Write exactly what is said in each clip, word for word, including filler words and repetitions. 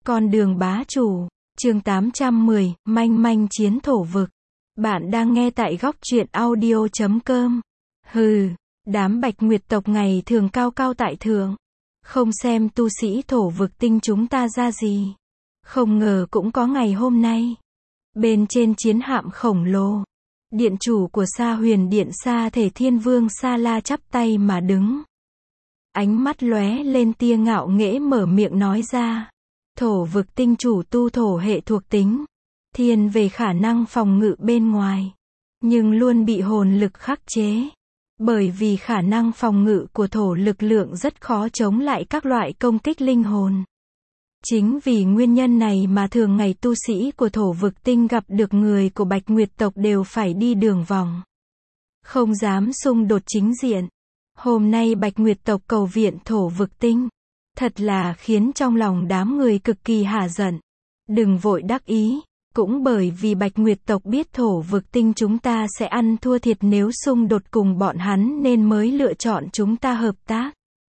Con đường bá chủ, chương tám trăm mười, manh manh chiến thổ vực. Bạn đang nghe tại góc truyện audio chấm com. Hừ, đám Bạch Nguyệt tộc ngày thường cao cao tại thượng. Không xem tu sĩ thổ vực tinh chúng ta ra gì. Không ngờ cũng có ngày hôm nay. Bên trên chiến hạm khổng lồ, điện chủ của Sa Huyền Điện Sa Thể Thiên Vương Sa La chắp tay mà đứng. Ánh mắt lóe lên tia ngạo nghễ mở miệng nói ra. Thổ vực tinh chủ tu thổ hệ thuộc tính, thiên về khả năng phòng ngự bên ngoài, nhưng luôn bị hồn lực khắc chế. Bởi vì khả năng phòng ngự của thổ lực lượng rất khó chống lại các loại công kích linh hồn. Chính vì nguyên nhân này mà thường ngày tu sĩ của thổ vực tinh gặp được người của Bạch Nguyệt tộc đều phải đi đường vòng, không dám xung đột chính diện. Hôm nay Bạch Nguyệt tộc cầu viện thổ vực tinh, thật là khiến trong lòng đám người cực kỳ hả giận. Đừng vội đắc ý, cũng bởi vì Bạch Nguyệt tộc biết thổ vực tinh chúng ta sẽ ăn thua thiệt nếu xung đột cùng bọn hắn nên mới lựa chọn chúng ta hợp tác.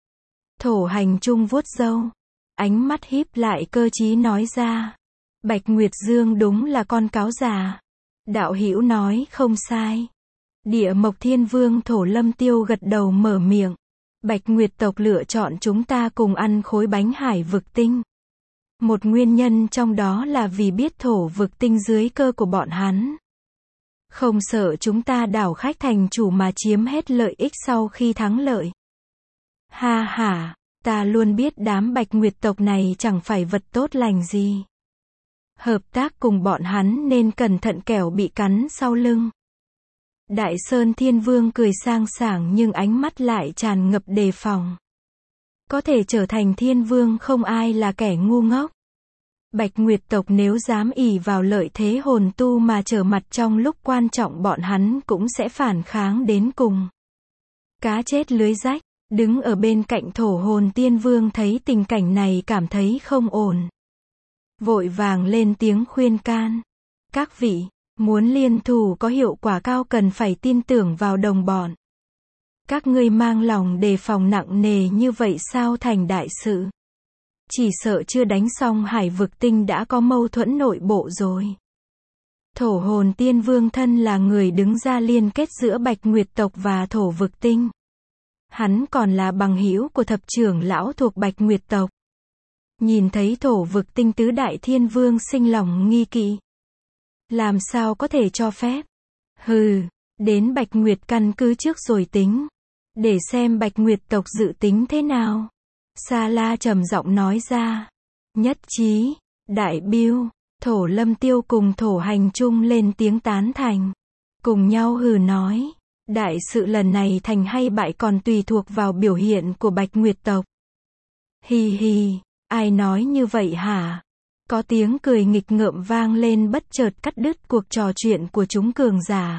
Thổ hành trung vuốt râu, ánh mắt híp lại cơ trí nói ra. Bạch Nguyệt Dương đúng là con cáo già. Đạo hữu nói không sai. Địa Mộc Thiên Vương Thổ Lâm Tiêu gật đầu mở miệng. Bạch Nguyệt tộc lựa chọn chúng ta cùng ăn khối bánh hải vực tinh. Một nguyên nhân trong đó là vì biết thổ vực tinh dưới cơ của bọn hắn. Không sợ chúng ta đảo khách thành chủ mà chiếm hết lợi ích sau khi thắng lợi. Ha ha, ta luôn biết đám Bạch Nguyệt tộc này chẳng phải vật tốt lành gì. Hợp tác cùng bọn hắn nên cẩn thận kẻo bị cắn sau lưng. Đại Sơn Thiên Vương cười sang sảng nhưng ánh mắt lại tràn ngập đề phòng. Có thể trở thành Thiên Vương không ai là kẻ ngu ngốc. Bạch Nguyệt tộc nếu dám ỷ vào lợi thế hồn tu mà trở mặt trong lúc quan trọng bọn hắn cũng sẽ phản kháng đến cùng. Cá chết lưới rách, đứng ở bên cạnh Thổ Hồn Tiên Vương thấy tình cảnh này cảm thấy không ổn. Vội vàng lên tiếng khuyên can. Các vị, muốn liên thủ có hiệu quả cao cần phải tin tưởng vào đồng bọn. Các ngươi mang lòng đề phòng nặng nề như vậy sao thành đại sự. Chỉ sợ chưa đánh xong hải vực tinh đã có mâu thuẫn nội bộ rồi. Thổ Hồn Tiên Vương thân là người đứng ra liên kết giữa Bạch Nguyệt tộc và thổ vực tinh. Hắn còn là bằng hữu của thập trưởng lão thuộc Bạch Nguyệt tộc. Nhìn thấy thổ vực tinh tứ đại thiên vương sinh lòng nghi kỵ. Làm sao có thể cho phép? Hừ, đến Bạch Nguyệt căn cứ trước rồi tính. Để xem Bạch Nguyệt tộc dự tính thế nào. Sa La trầm giọng nói ra. Nhất trí, đại biêu, Thổ Lâm Tiêu cùng Thổ Hành Trung lên tiếng tán thành. Cùng nhau hừ nói. Đại sự lần này thành hay bại còn tùy thuộc vào biểu hiện của Bạch Nguyệt tộc. Hi hi, ai nói như vậy hả? Có tiếng cười nghịch ngợm vang lên bất chợt cắt đứt cuộc trò chuyện của chúng cường giả.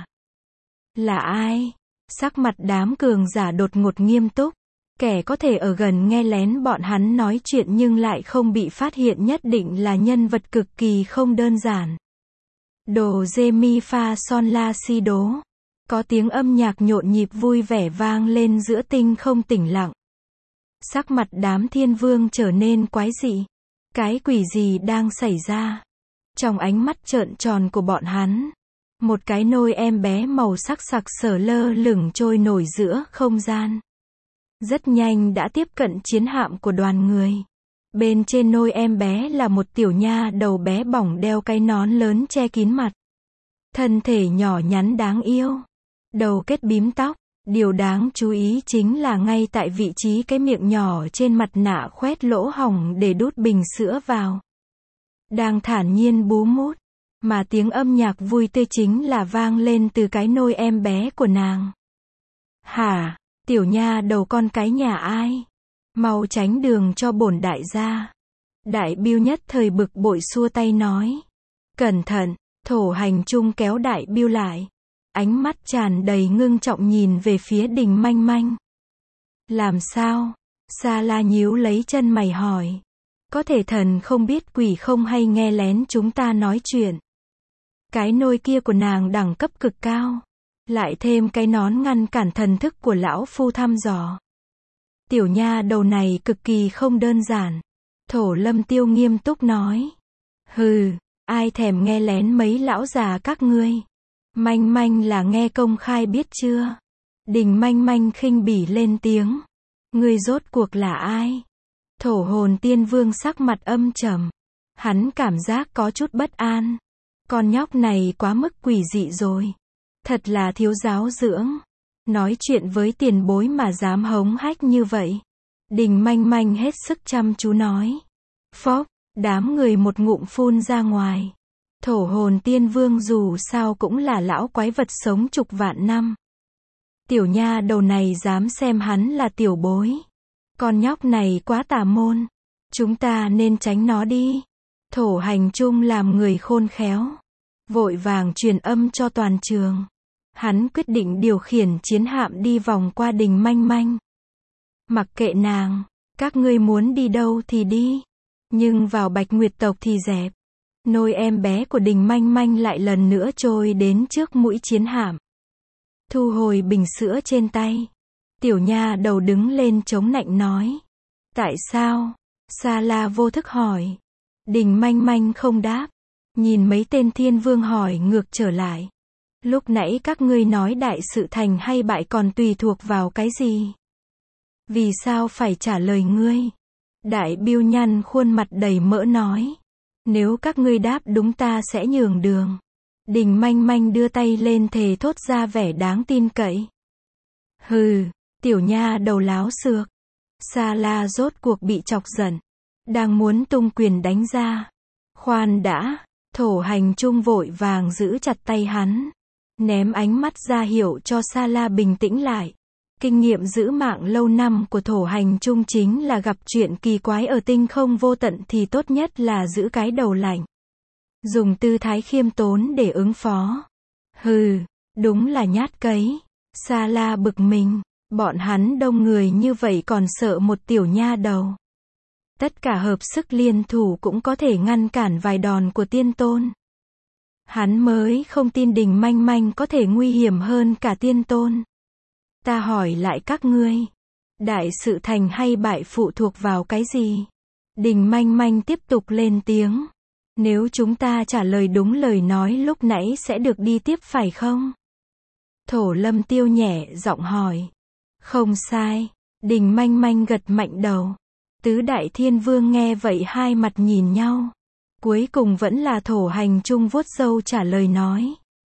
Là ai? Sắc mặt đám cường giả đột ngột nghiêm túc. Kẻ có thể ở gần nghe lén bọn hắn nói chuyện nhưng lại không bị phát hiện nhất định là nhân vật cực kỳ không đơn giản. Đồ dê mi pha son la si đố. Có tiếng âm nhạc nhộn nhịp vui vẻ vang lên giữa tinh không tĩnh lặng. Sắc mặt đám thiên vương trở nên quái dị. Cái quỷ gì đang xảy ra? Trong ánh mắt trợn tròn của bọn hắn, một cái nôi em bé màu sắc sặc sỡ lơ lửng trôi nổi giữa không gian. Rất nhanh đã tiếp cận chiến hạm của đoàn người. Bên trên nôi em bé là một tiểu nha đầu bé bỏng đeo cái nón lớn che kín mặt. Thân thể nhỏ nhắn đáng yêu. Đầu kết bím tóc. Điều đáng chú ý chính là ngay tại vị trí cái miệng nhỏ trên mặt nạ khoét lỗ hổng để đút bình sữa vào. Đang thản nhiên bú mút. Mà tiếng âm nhạc vui tươi chính là vang lên từ cái nôi em bé của nàng. Hả? Tiểu nha đầu con cái nhà ai? Mau tránh đường cho bổn đại gia. Đại biêu nhất thời bực bội xua tay nói. Cẩn thận, Thổ Hành Trung kéo đại biêu lại. Ánh mắt tràn đầy ngưng trọng nhìn về phía Đình Manh Manh. Làm sao? Sa La nhíu lấy chân mày hỏi. Có thể thần không biết quỷ không hay nghe lén chúng ta nói chuyện. Cái nôi kia của nàng đẳng cấp cực cao. Lại thêm cái nón ngăn cản thần thức của lão phu thăm dò. Tiểu nha đầu này cực kỳ không đơn giản. Thổ Lâm Tiêu nghiêm túc nói. Hừ, ai thèm nghe lén mấy lão già các ngươi. Manh manh là nghe công khai biết chưa? Đình manh manh khinh bỉ lên tiếng. Ngươi rốt cuộc là ai? Thổ Hồn Tiên Vương sắc mặt âm trầm. Hắn cảm giác có chút bất an. Con nhóc này quá mức quỷ dị rồi. Thật là thiếu giáo dưỡng. Nói chuyện với tiền bối mà dám hống hách như vậy. Đình manh manh hết sức chăm chú nói. Phốc, đám người một ngụm phun ra ngoài. Thổ Hồn Tiên Vương dù sao cũng là lão quái vật sống chục vạn năm. Tiểu nha đầu này dám xem hắn là tiểu bối. Con nhóc này quá tà môn. Chúng ta nên tránh nó đi. Thổ Hành Trung làm người khôn khéo. Vội vàng truyền âm cho toàn trường. Hắn quyết định điều khiển chiến hạm đi vòng qua đình manh manh. Mặc kệ nàng, các ngươi muốn đi đâu thì đi. Nhưng vào Bạch Nguyệt tộc thì dẹp. Nôi em bé của đình manh manh lại lần nữa trôi đến trước mũi chiến hạm. Thu hồi bình sữa trên tay. Tiểu nha đầu đứng lên chống nạnh nói. Tại sao? Sa La vô thức hỏi. Đình manh manh không đáp. Nhìn mấy tên thiên vương hỏi ngược trở lại. Lúc nãy các ngươi nói đại sự thành hay bại còn tùy thuộc vào cái gì? Vì sao phải trả lời ngươi? Đại Biêu nhăn khuôn mặt đầy mỡ nói. Nếu các ngươi đáp đúng ta sẽ nhường đường. Đình manh manh đưa tay lên thề thốt ra vẻ đáng tin cậy. Hừ, tiểu nha đầu láo xược. Sa La rốt cuộc bị chọc giận. Đang muốn tung quyền đánh ra. Khoan đã, Thổ Hành Trung vội vàng giữ chặt tay hắn. Ném ánh mắt ra hiệu cho Sa La bình tĩnh lại. Kinh nghiệm giữ mạng lâu năm của Thổ Hành Trung chính là gặp chuyện kỳ quái ở tinh không vô tận thì tốt nhất là giữ cái đầu lạnh. Dùng tư thái khiêm tốn để ứng phó. Hừ, đúng là nhát cấy. Sa La bực mình, bọn hắn đông người như vậy còn sợ một tiểu nha đầu. Tất cả hợp sức liên thủ cũng có thể ngăn cản vài đòn của tiên tôn. Hắn mới không tin đình manh manh có thể nguy hiểm hơn cả tiên tôn. Ta hỏi lại các ngươi. Đại sự thành hay bại phụ thuộc vào cái gì? Đình manh manh tiếp tục lên tiếng. Nếu chúng ta trả lời đúng lời nói lúc nãy sẽ được đi tiếp phải không? Thổ Lâm Tiêu nhẹ giọng hỏi. Không sai. Đình manh manh gật mạnh đầu. Tứ đại thiên vương nghe vậy hai mặt nhìn nhau. Cuối cùng vẫn là Thổ Hành Trung vuốt râu trả lời nói.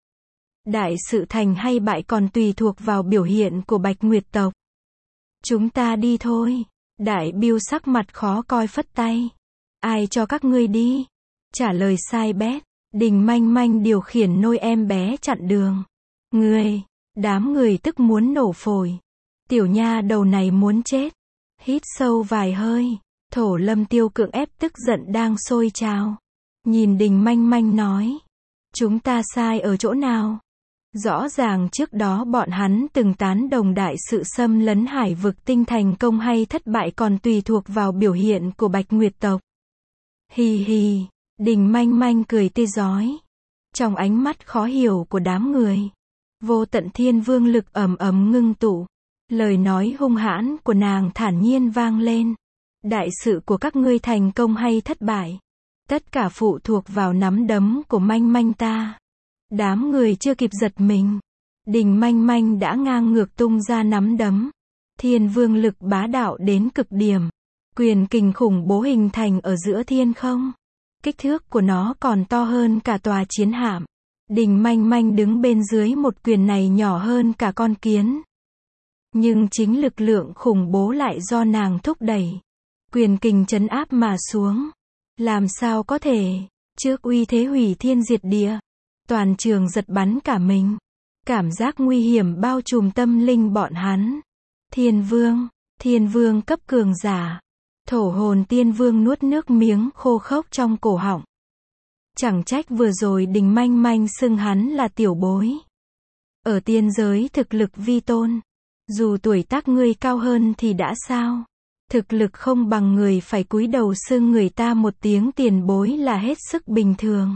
Đại sự thành hay bại còn tùy thuộc vào biểu hiện của Bạch Nguyệt tộc. Chúng ta đi thôi. Đại Biêu sắc mặt khó coi phất tay. Ai cho các ngươi đi? Trả lời sai bét. Đình manh manh điều khiển nôi em bé chặn đường. Ngươi, đám người tức muốn nổ phổi. Tiểu nha đầu này muốn chết. Hít sâu vài hơi. Thổ Lâm Tiêu cưỡng ép tức giận đang sôi trào. Nhìn đình manh manh nói. Chúng ta sai ở chỗ nào? Rõ ràng trước đó bọn hắn từng tán đồng đại sự xâm lấn hải vực tinh thành công hay thất bại còn tùy thuộc vào biểu hiện của Bạch Nguyệt tộc. Hì hì, đình manh manh cười tươi rói. Trong ánh mắt khó hiểu của đám người. Vô tận thiên vương lực ầm ầm ngưng tụ. Lời nói hung hãn của nàng thản nhiên vang lên. Đại sự của các ngươi thành công hay thất bại. Tất cả phụ thuộc vào nắm đấm của manh manh ta. Đám người chưa kịp giật mình. Đình manh manh đã ngang ngược tung ra nắm đấm. Thiên vương lực bá đạo đến cực điểm. Quyền kình khủng bố hình thành ở giữa thiên không. Kích thước của nó còn to hơn cả tòa chiến hạm. Đình manh manh đứng bên dưới một quyền này nhỏ hơn cả con kiến. Nhưng chính lực lượng khủng bố lại do nàng thúc đẩy. Quyền kình trấn áp mà xuống. Làm sao có thể, trước uy thế hủy thiên diệt địa. Toàn trường giật bắn cả mình. Cảm giác nguy hiểm bao trùm tâm linh bọn hắn. Thiên vương, thiên vương cấp cường giả. Thổ Hồn Tiên Vương nuốt nước miếng khô khốc trong cổ họng. Chẳng trách vừa rồi đình manh manh xưng hắn là tiểu bối. Ở tiên giới thực lực vi tôn. Dù tuổi tác ngươi cao hơn thì đã sao? Thực lực không bằng người phải cúi đầu xưng người ta một tiếng tiền bối là hết sức bình thường.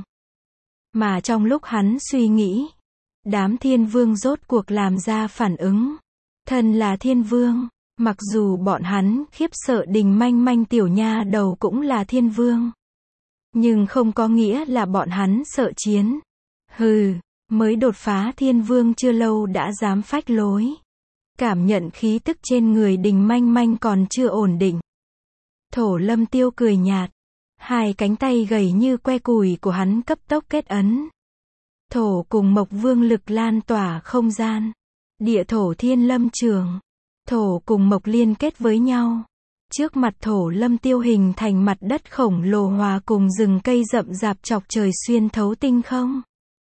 Mà trong lúc hắn suy nghĩ, đám thiên vương rốt cuộc làm ra phản ứng. Thần là thiên vương, Mặc dù bọn hắn khiếp sợ Đình Manh Manh tiểu nha đầu cũng là thiên vương. Nhưng không có nghĩa là bọn hắn sợ chiến. Hừ, mới đột phá thiên vương chưa lâu đã dám phách lối. Cảm nhận khí tức trên người Đình Manh Manh còn chưa ổn định. Thổ Lâm Tiêu cười nhạt. Hai cánh tay gầy như que củi của hắn cấp tốc kết ấn. Thổ cùng Mộc Vương lực lan tỏa không gian. Địa thổ thiên lâm trường. Thổ cùng Mộc liên kết với nhau. Trước mặt Thổ Lâm Tiêu hình thành mặt đất khổng lồ hòa cùng rừng cây rậm rạp chọc trời xuyên thấu tinh không.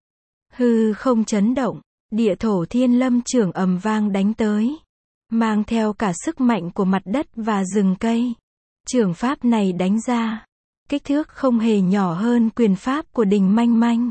Hư không chấn động, địa thổ thiên lâm trường ầm vang đánh tới. Mang theo cả sức mạnh của mặt đất và rừng cây. Trường pháp này đánh ra. Kích thước không hề nhỏ hơn quyền pháp của Đình Manh Manh.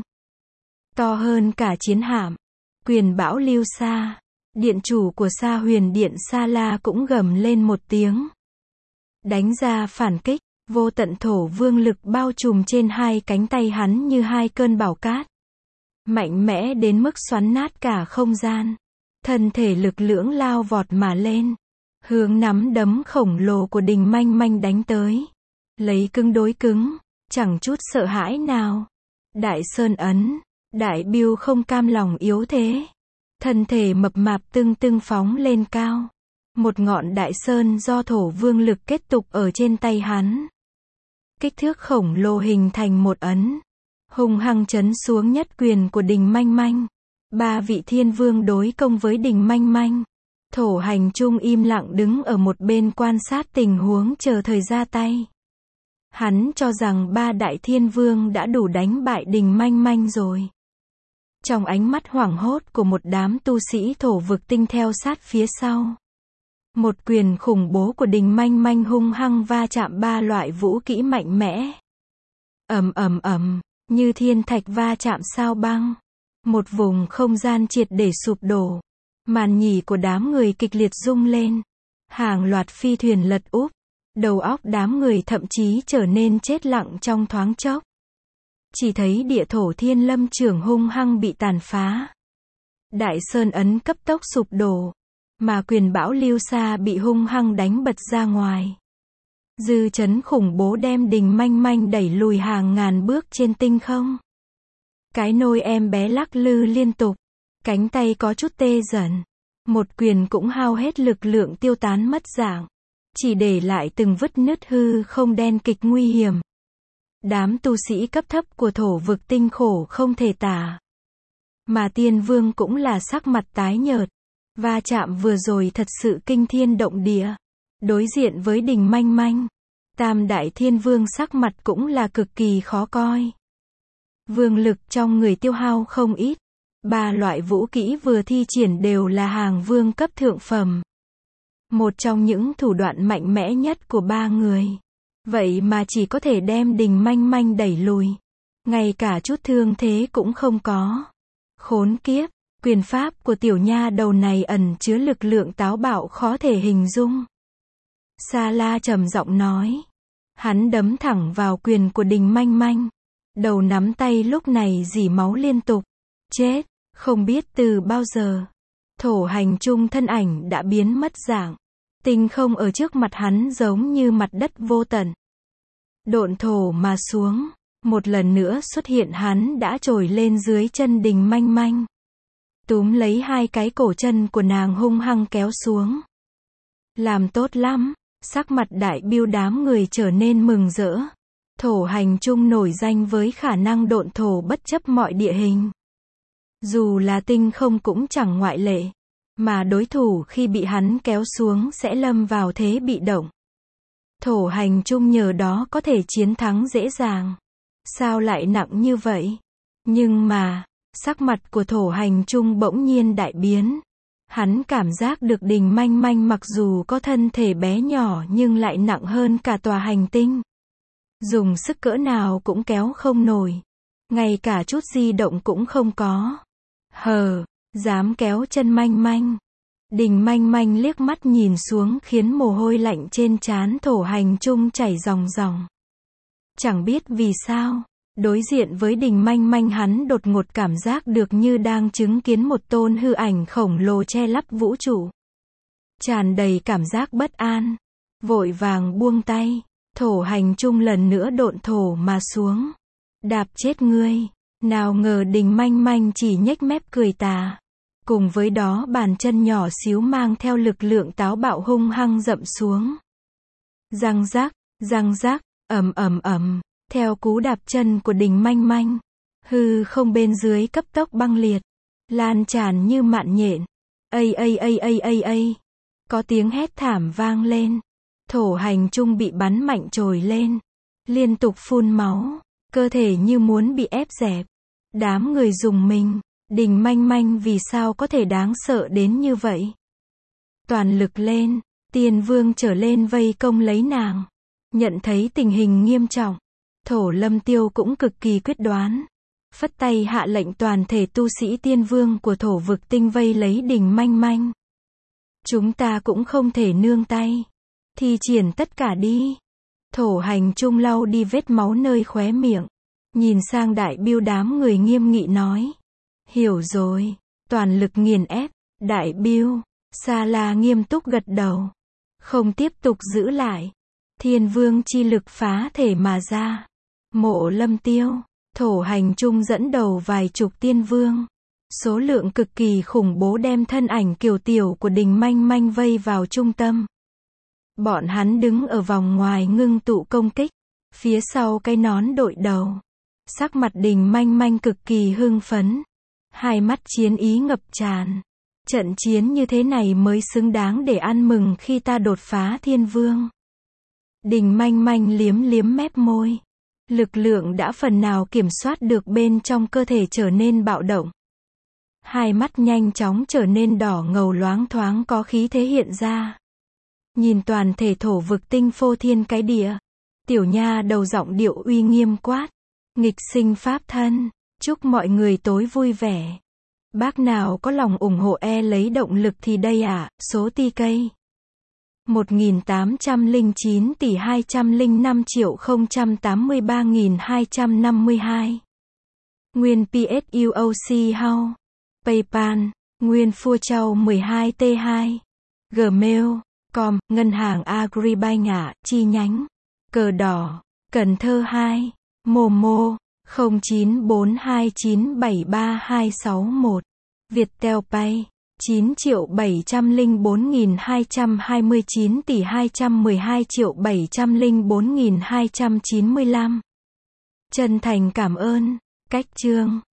To hơn cả chiến hạm. Quyền bão lưu sa. Điện chủ của Sa Huyền Điện Sa La cũng gầm lên một tiếng. Đánh ra phản kích, vô tận thổ vương lực bao trùm trên hai cánh tay hắn như hai cơn bão cát. Mạnh mẽ đến mức xoắn nát cả không gian. Thân thể lực lưỡng lao vọt mà lên. Hướng nắm đấm khổng lồ của Đình Manh Manh đánh tới. Lấy cứng đối cứng, chẳng chút sợ hãi nào. Đại Sơn ấn, Đại Biêu không cam lòng yếu thế. Thân thể mập mạp tưng tưng phóng lên cao. Một ngọn đại sơn do thổ vương lực kết tục ở trên tay hắn. Kích thước khổng lồ hình thành một ấn. Hùng hăng chấn xuống nhất quyền của Đình Manh Manh. Ba vị thiên vương đối công với Đình Manh Manh. Thổ Hành Trung im lặng đứng ở một bên quan sát tình huống chờ thời ra tay. Hắn cho rằng ba đại thiên vương đã đủ đánh bại Đình Manh Manh rồi. Trong ánh mắt hoảng hốt của một đám tu sĩ thổ vực tinh theo sát phía sau. Một quyền khủng bố của Đình Manh Manh hung hăng va chạm ba loại vũ kỹ mạnh mẽ. Ầm ầm ầm, như thiên thạch va chạm sao băng. Một vùng không gian triệt để sụp đổ. Màn nhĩ của đám người kịch liệt rung lên. Hàng loạt phi thuyền lật úp. Đầu óc đám người thậm chí trở nên chết lặng trong thoáng chốc. Chỉ thấy địa thổ thiên lâm trường hung hăng bị tàn phá. Đại Sơn ấn cấp tốc sụp đổ. Mà quyền bão lưu sa bị hung hăng đánh bật ra ngoài. Dư chấn khủng bố đem Đình Manh Manh đẩy lùi hàng ngàn bước trên tinh không. Cái nôi em bé lắc lư liên tục. Cánh tay có chút tê dần. Một quyền cũng hao hết lực lượng tiêu tán mất dạng. Chỉ để lại từng vứt nứt hư không đen kịch nguy hiểm. Đám tu sĩ cấp thấp của thổ vực tinh khổ không thể tả. Mà tiên vương cũng là sắc mặt tái nhợt. Va chạm vừa rồi thật sự kinh thiên động địa. Đối diện với Đình Manh Manh. Tam đại thiên vương sắc mặt cũng là cực kỳ khó coi. Vương lực trong người tiêu hao không ít. Ba loại vũ kỹ vừa thi triển đều là hàng vương cấp thượng phẩm. Một trong những thủ đoạn mạnh mẽ nhất của ba người. Vậy mà chỉ có thể đem Đình Manh Manh đẩy lùi. Ngay cả chút thương thế cũng không có. Khốn kiếp, quyền pháp của tiểu nha đầu này ẩn chứa lực lượng táo bạo khó thể hình dung. Sa La trầm giọng nói. Hắn đấm thẳng vào quyền của Đình Manh Manh. Đầu nắm tay lúc này rỉ máu liên tục. Chết, không biết từ bao giờ. Thổ Hành Trung thân ảnh đã biến mất dạng. Tinh không ở trước mặt hắn giống như mặt đất vô tận. Độn thổ mà xuống. Một lần nữa xuất hiện hắn đã trồi lên dưới chân Đình Manh Manh. Túm lấy hai cái cổ chân của nàng hung hăng kéo xuống. Làm tốt lắm. Sắc mặt Đại Biêu đám người trở nên mừng rỡ. Thổ Hành Trung nổi danh với khả năng độn thổ bất chấp mọi địa hình. Dù là tinh không cũng chẳng ngoại lệ. Mà đối thủ khi bị hắn kéo xuống sẽ lâm vào thế bị động. Thổ Hành Trung nhờ đó có thể chiến thắng dễ dàng. Sao lại nặng như vậy? Nhưng mà, sắc mặt của Thổ Hành Trung bỗng nhiên đại biến. Hắn cảm giác được Đình Manh Manh mặc dù có thân thể bé nhỏ nhưng lại nặng hơn cả tòa hành tinh. Dùng sức cỡ nào cũng kéo không nổi. Ngay cả chút di động cũng không có. Hờ, dám kéo chân Manh Manh. Đình Manh Manh liếc mắt nhìn xuống khiến mồ hôi lạnh trên trán Thổ Hành Trung chảy ròng ròng. Chẳng biết vì sao, đối diện với Đình Manh Manh hắn đột ngột cảm giác được như đang chứng kiến một tôn hư ảnh khổng lồ che lấp vũ trụ. tràn đầy cảm giác bất an. Vội vàng buông tay, thổ hành trung lần nữa độn thổ mà xuống. Đạp chết ngươi. Nào ngờ Đình Manh Manh chỉ nhếch mép cười tà. Cùng với đó bàn chân nhỏ xíu mang theo lực lượng táo bạo hung hăng dậm xuống. Răng rác, răng rác, ầm ầm ầm, theo cú đạp chân của Đình Manh Manh, hư không bên dưới cấp tốc băng liệt, lan tràn như mạn nhện. Ây ây ây ây ây ây, có tiếng hét thảm vang lên. Thổ hành trung bị bắn mạnh trồi lên, liên tục phun máu, cơ thể như muốn bị ép dẹp. Đám người rùng mình, Đình Manh Manh vì sao có thể đáng sợ đến như vậy? Toàn lực lên, Tiên Vương trở lên vây công lấy nàng. Nhận thấy tình hình nghiêm trọng, Thổ Lâm Tiêu cũng cực kỳ quyết đoán. Phất tay hạ lệnh toàn thể tu sĩ Tiên Vương của thổ vực tinh vây lấy Đình Manh Manh. Chúng ta cũng không thể nương tay. Thi triển tất cả đi. Thổ hành trung lau đi vết máu nơi khóe miệng. Nhìn sang đại biêu đám người nghiêm nghị nói. Hiểu rồi. Toàn lực nghiền ép. Đại biêu. Sa La nghiêm túc gật đầu. Không tiếp tục giữ lại. Thiên vương chi lực phá thể mà ra. Mộ Lâm Tiêu. Thổ hành trung dẫn đầu vài chục tiên vương. Số lượng cực kỳ khủng bố đem thân ảnh kiều tiểu của Đình Manh Manh vây vào trung tâm. Bọn hắn đứng ở vòng ngoài ngưng tụ công kích. Phía sau cái nón đội đầu. Sắc mặt Đình Manh Manh cực kỳ hưng phấn. Hai mắt chiến ý ngập tràn. Trận chiến như thế này mới xứng đáng để ăn mừng khi ta đột phá thiên vương. Đình Manh Manh liếm liếm mép môi. Lực lượng đã phần nào kiểm soát được bên trong cơ thể trở nên bạo động. Hai mắt nhanh chóng trở nên đỏ ngầu loáng thoáng có khí thế hiện ra. Nhìn toàn thể thổ vực tinh phô thiên cái địa. Tiểu nha đầu giọng điệu uy nghiêm quát. Nghịch sinh pháp thân, chúc mọi người tối vui vẻ. Bác nào có lòng ủng hộ e lấy động lực thì đây ạ, à, số ti cây. một nghìn tám trăm lẻ chín tỷ hai trăm lẻ năm triệu không trăm tám mươi ba nghìn hai trăm năm mươi hai. Nguyên pê ét u o xê House. PayPal. Nguyên Phua Châu mười hai T hai. Gmail. Com. Ngân hàng Agribank ạ, chi nhánh. Cờ đỏ. Cần Thơ hai. Momo. không chín bốn hai chín bảy ba hai sáu một. Viettel Pay. chín triệu bảy trăm lẻ bốn nghìn hai trăm hai mươi chín tỷ hai trăm mười hai triệu bảy trăm lẻ bốn nghìn hai trăm chín mươi lăm. Chân thành cảm ơn. Cách chương.